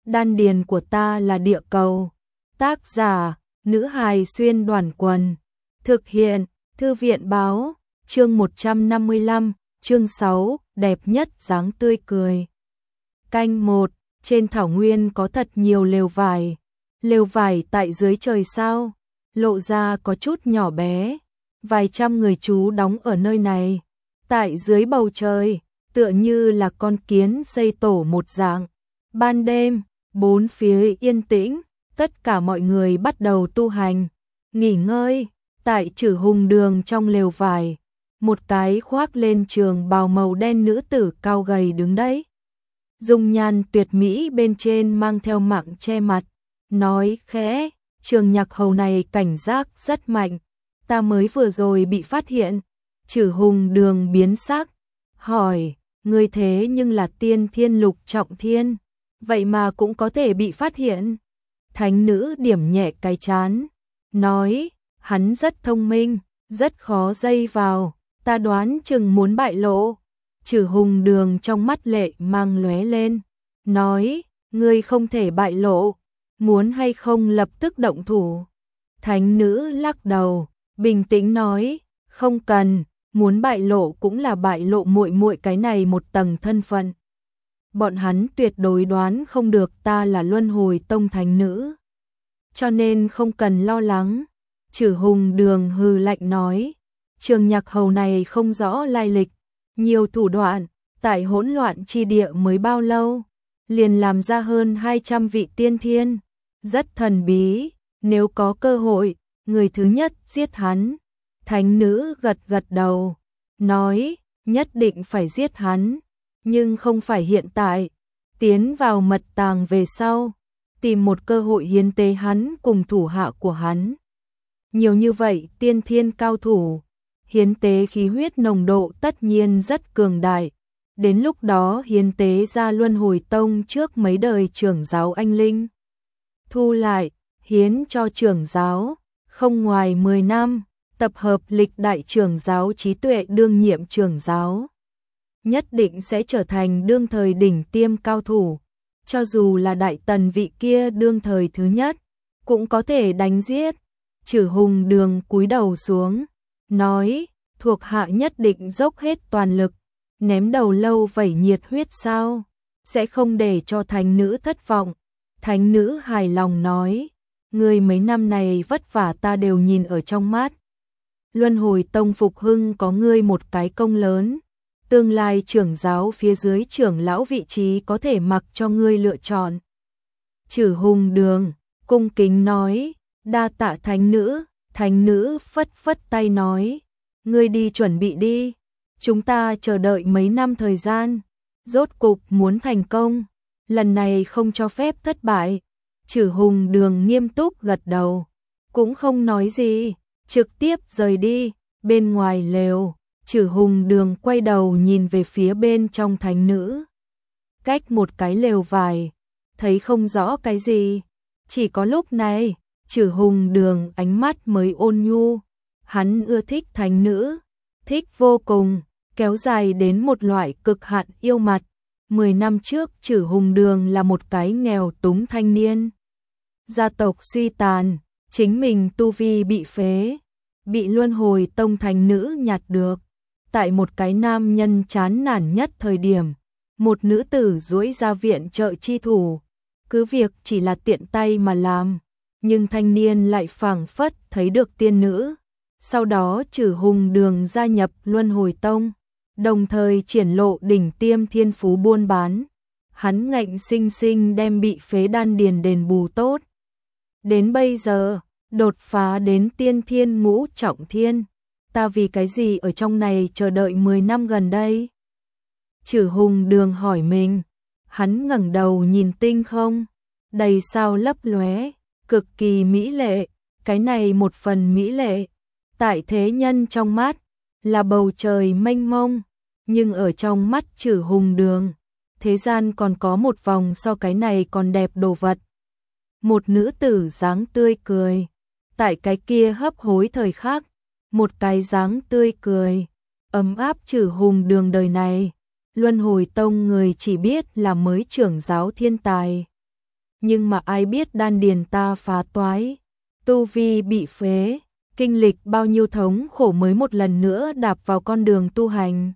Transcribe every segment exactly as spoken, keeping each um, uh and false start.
đan điền của ta là địa cầu. Tác giả, nữ hài xuyên đoàn quần. Thực hiện, thư viện báo, chương một trăm năm mươi lăm, chương sáu, đẹp nhất dáng tươi cười. Canh một, trên thảo nguyên có thật nhiều lều vải. Lều vải tại dưới trời sao, lộ ra có chút nhỏ bé. Vài trăm người trú đóng ở nơi này. Tại dưới bầu trời, tựa như là con kiến xây tổ một dạng. Ban đêm, bốn phía yên tĩnh, tất cả mọi người bắt đầu tu hành, nghỉ ngơi. Tại Trử Hùng Đường trong lều vải, một cái khoác lên trường bào màu đen nữ tử cao gầy đứng đấy. Dung nhan tuyệt mỹ bên trên mang theo mạng che mặt, nói khẽ, Trường Nhạc Hầu này cảnh giác rất mạnh, ta mới vừa rồi bị phát hiện. Trử Hùng Đường biến sắc, hỏi, ngươi thế nhưng là tiên thiên lục trọng thiên, vậy mà cũng có thể bị phát hiện. Thánh nữ điểm nhẹ cái chán, nói, hắn rất thông minh, rất khó dây vào, ta đoán chừng muốn bại lộ. Trử Hùng Đường trong mắt lệ mang lóe lên, nói, ngươi không thể bại lộ, muốn hay không lập tức động thủ. Thánh nữ lắc đầu, bình tĩnh nói, không cần, muốn bại lộ cũng là bại lộ muội muội cái này một tầng thân phận. Bọn hắn tuyệt đối đoán không được ta là Luân Hồi Tông thánh nữ, cho nên không cần lo lắng. Trử Hùng Đường hừ lạnh nói, Trường Nhạc Hầu này không rõ lai lịch, nhiều thủ đoạn, tại hỗn loạn chi địa mới bao lâu, liền làm ra hơn hai trăm vị tiên thiên, rất thần bí, nếu có cơ hội, người thứ nhất giết hắn. Thánh nữ gật gật đầu, nói, nhất định phải giết hắn, nhưng không phải hiện tại, tiến vào mật tàng về sau, tìm một cơ hội hiến tế hắn cùng thủ hạ của hắn. Nhiều như vậy tiên thiên cao thủ, hiến tế khí huyết nồng độ tất nhiên rất cường đại, đến lúc đó hiến tế ra Luân Hồi Tông trước mấy đời trưởng giáo anh linh. Thu lại, hiến cho trưởng giáo, không ngoài mười năm, tập hợp lịch đại trưởng giáo trí tuệ đương nhiệm trưởng giáo. Nhất định sẽ trở thành đương thời đỉnh tiêm cao thủ, cho dù là Đại Tần vị kia đương thời thứ nhất, cũng có thể đánh giết. Trử Hùng Đường cúi đầu xuống, nói, thuộc hạ nhất định dốc hết toàn lực, ném đầu lâu vẩy nhiệt huyết sao, sẽ không để cho thánh nữ thất vọng. Thánh nữ hài lòng nói, ngươi mấy năm này vất vả ta đều nhìn ở trong mắt. Luân Hồi Tông phục hưng có ngươi một cái công lớn, tương lai trưởng giáo phía dưới trưởng lão vị trí có thể mặc cho ngươi lựa chọn. Trử Hùng Đường cung kính nói, đa tạ thánh nữ. Thánh nữ phất phất tay nói, ngươi đi chuẩn bị đi, chúng ta chờ đợi mấy năm thời gian, rốt cục muốn thành công, lần này không cho phép thất bại. Trử Hùng Đường nghiêm túc gật đầu, cũng không nói gì, trực tiếp rời đi. Bên ngoài lều, Trử Hùng Đường quay đầu nhìn về phía bên trong thánh nữ. Cách một cái lều vải, thấy không rõ cái gì, chỉ có lúc này, Trử Hùng Đường ánh mắt mới ôn nhu, hắn ưa thích thánh nữ, thích vô cùng, kéo dài đến một loại cực hạn yêu mặt. Mười năm trước Trử Hùng Đường là một cái nghèo túng thanh niên, gia tộc suy tàn, chính mình tu vi bị phế, bị Luân Hồi Tông thánh nữ nhặt được. Tại một cái nam nhân chán nản nhất thời điểm, một nữ tử duỗi ra viện trợ chi thủ, cứ việc chỉ là tiện tay mà làm, nhưng thanh niên lại phảng phất thấy được tiên nữ. Sau đó Trử Hùng Đường gia nhập Luân Hồi Tông, đồng thời triển lộ đỉnh tiêm thiên phú buôn bán. Hắn ngạnh sinh sinh đem bị phế đan điền đền bù tốt. Đến bây giờ, đột phá đến tiên thiên ngũ trọng thiên. Ta vì cái gì ở trong này chờ đợi mười năm gần đây? Trử Hùng Đường hỏi mình. Hắn ngẩng đầu nhìn tinh không, đầy sao lấp lóe, cực kỳ mỹ lệ. Cái này một phần mỹ lệ, tại thế nhân trong mắt là bầu trời mênh mông, nhưng ở trong mắt Trử Hùng Đường, thế gian còn có một vòng so cái này còn đẹp đồ vật. Một nữ tử dáng tươi cười, tại cái kia hấp hối thời khắc, một cái dáng tươi cười ấm áp. Trử Hùng Đường đời này, Luân Hồi Tông người chỉ biết là mới trưởng giáo thiên tài. nhưng mà ai biết đan điền ta phá toái, tu vi bị phế, kinh lịch bao nhiêu thống khổ mới một lần nữa đạp vào con đường tu hành.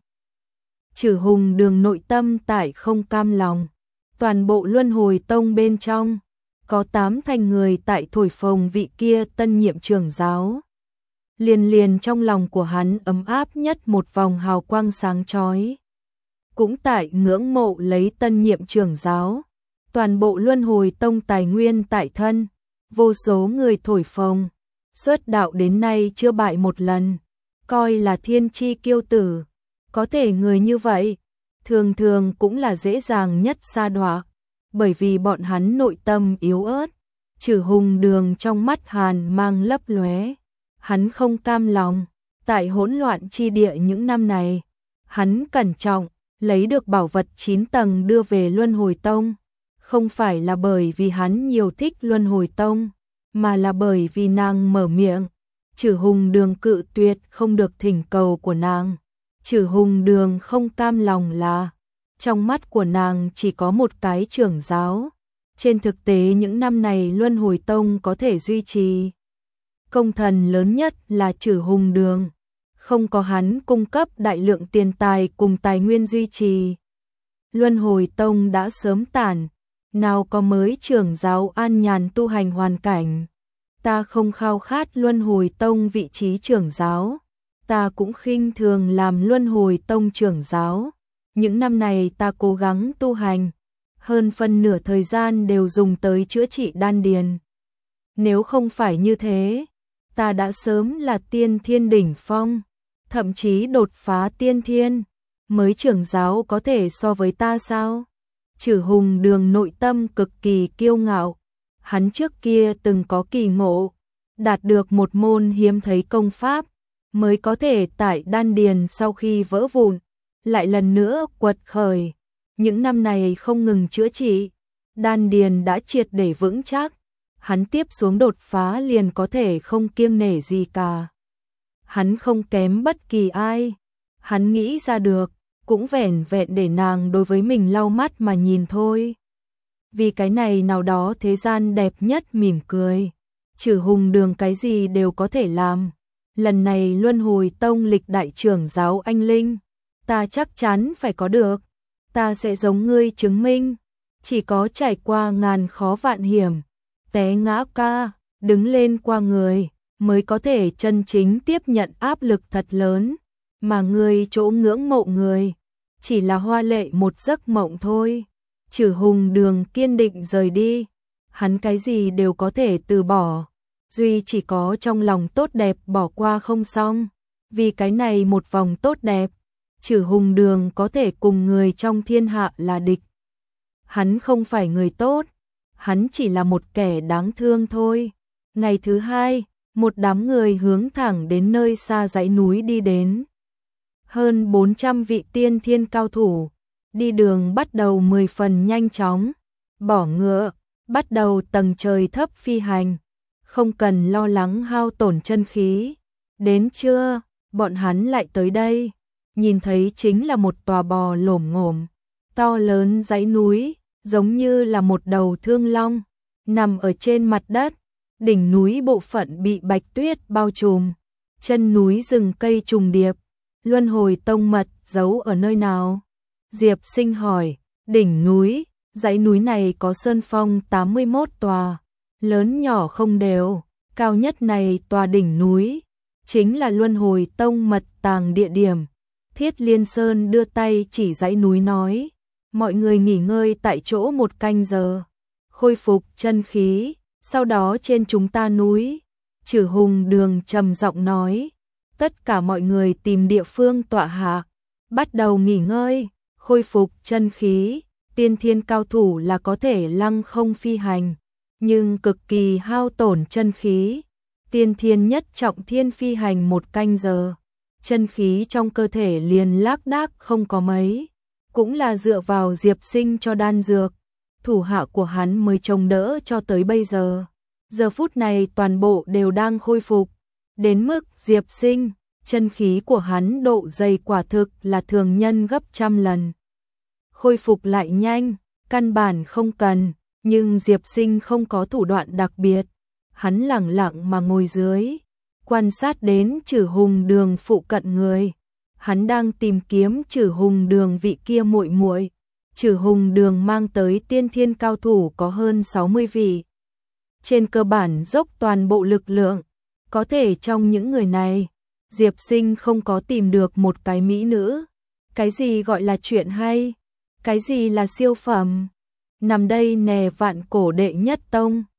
Chử Hùng Đường nội tâm tại không cam lòng, toàn bộ Luân Hồi Tông bên trong, có tám thành người tại thổi phồng vị kia tân nhiệm trưởng giáo. Liền liền trong lòng của hắn ấm áp nhất một vòng hào quang sáng chói. Cũng tại ngưỡng mộ lấy tân nhiệm trưởng giáo, toàn bộ Luân Hồi Tông tài nguyên tại thân, vô số người thổi phồng, xuất đạo đến nay chưa bại một lần, coi là thiên chi kiêu tử. Có thể người như vậy, thường thường cũng là dễ dàng nhất sa đọa, bởi vì bọn hắn nội tâm yếu ớt. Chử Hùng Đường trong mắt hàn mang lấp lóe, hắn không cam lòng, tại hỗn loạn chi địa những năm này, hắn cẩn trọng lấy được bảo vật chín tầng đưa về Luân Hồi Tông, không phải là bởi vì hắn nhiều thích Luân Hồi Tông, mà là bởi vì nàng mở miệng. Chử Hùng Đường cự tuyệt không được thỉnh cầu của nàng. Chử Hùng Đường không cam lòng là trong mắt của nàng chỉ có một cái trưởng giáo. Trên thực tế những năm này Luân Hồi Tông có thể duy trì công thần lớn nhất là Chử Hùng Đường, không có hắn cung cấp đại lượng tiền tài cùng tài nguyên duy trì, Luân Hồi Tông đã sớm tàn, nào có mới trưởng giáo an nhàn tu hành hoàn cảnh. Ta không khao khát Luân Hồi Tông vị trí trưởng giáo, ta cũng khinh thường làm Luân Hồi Tông trưởng giáo. Những năm này ta cố gắng tu hành, hơn phân nửa thời gian đều dùng tới chữa trị đan điền. Nếu không phải như thế, ta đã sớm là tiên thiên đỉnh phong, thậm chí đột phá tiên thiên. Mới trưởng giáo có thể so với ta sao? Chử Hùng Đường nội tâm cực kỳ kiêu ngạo. Hắn trước kia từng có kỳ ngộ, đạt được một môn hiếm thấy công pháp, mới có thể tại đan điền sau khi vỡ vụn, lại lần nữa quật khởi. Những năm này không ngừng chữa trị, đan điền đã triệt để vững chắc, hắn tiếp xuống đột phá liền có thể không kiêng nể gì cả. Hắn không kém bất kỳ ai, hắn nghĩ ra được, cũng vẻn vẹn để nàng đối với mình lau mắt mà nhìn thôi. Vì cái này nào đó thế gian đẹp nhất mỉm cười. Chử Hùng Đường cái gì đều có thể làm. Lần này Luân Hồi Tông lịch đại trưởng giáo anh Linh, ta chắc chắn phải có được. Ta sẽ giống ngươi chứng minh, chỉ có trải qua ngàn khó vạn hiểm, té ngã ca, đứng lên qua người, mới có thể chân chính tiếp nhận áp lực thật lớn, mà ngươi chỗ ngưỡng mộ người, chỉ là hoa lệ một giấc mộng thôi. Chử Hùng Đường kiên định rời đi, hắn cái gì đều có thể từ bỏ, duy chỉ có trong lòng tốt đẹp bỏ qua không xong. Vì cái này một vòng tốt đẹp, Chử Hùng Đường có thể cùng người trong thiên hạ là địch. Hắn không phải người tốt, hắn chỉ là một kẻ đáng thương thôi. Ngày thứ hai, một đám người hướng thẳng đến nơi xa dãy núi đi đến. Hơn bốn trăm vị tiên thiên cao thủ, đi đường bắt đầu mười phần nhanh chóng, bỏ ngựa, bắt đầu tầng trời thấp phi hành, không cần lo lắng hao tổn chân khí. Đến trưa, bọn hắn lại tới đây, nhìn thấy chính là một tòa bò lổm ngổm, to lớn dãy núi, giống như là một đầu thương long, nằm ở trên mặt đất, đỉnh núi bộ phận bị bạch tuyết bao trùm, chân núi rừng cây trùng điệp. Luân Hồi Tông mật giấu ở nơi nào? Diệp Sinh hỏi. Đỉnh núi, dãy núi này có sơn phong tám mươi mốt tòa, lớn nhỏ không đều, cao nhất này tòa đỉnh núi, chính là Luân Hồi Tông mật tàng địa điểm. Thiết Liên Sơn đưa tay chỉ dãy núi nói, mọi người nghỉ ngơi tại chỗ một canh giờ, khôi phục chân khí, sau đó trên chúng ta núi. Chử Hùng Đường trầm giọng nói, tất cả mọi người tìm địa phương tọa hạ, bắt đầu nghỉ ngơi, khôi phục chân khí. Tiên thiên cao thủ là có thể lăng không phi hành, nhưng cực kỳ hao tổn chân khí. Tiên thiên nhất trọng thiên phi hành một canh giờ, chân khí trong cơ thể liền lác đác không có mấy, cũng là dựa vào Diệp Sinh cho đan dược, thủ hạ của hắn mới chống đỡ cho tới bây giờ. Giờ phút này toàn bộ đều đang khôi phục, đến mức Diệp Sinh, chân khí của hắn độ dày quả thực là thường nhân gấp trăm lần. Khôi phục lại nhanh, căn bản không cần, Nhưng Diệp Sinh không có thủ đoạn đặc biệt, hắn lẳng lặng mà ngồi dưới, quan sát đến Trử Hùng Đường phụ cận người. Hắn đang tìm kiếm Trử Hùng Đường vị kia muội muội. Trử Hùng Đường mang tới tiên thiên cao thủ có hơn sáu mươi vị. Trên cơ bản dốc toàn bộ lực lượng, có thể trong những người này, Diệp Sinh không có tìm được một cái mỹ nữ. Cái gì gọi là chuyện hay? Cái gì là siêu phẩm? Nằm đây nè Vạn Cổ đệ nhất tông.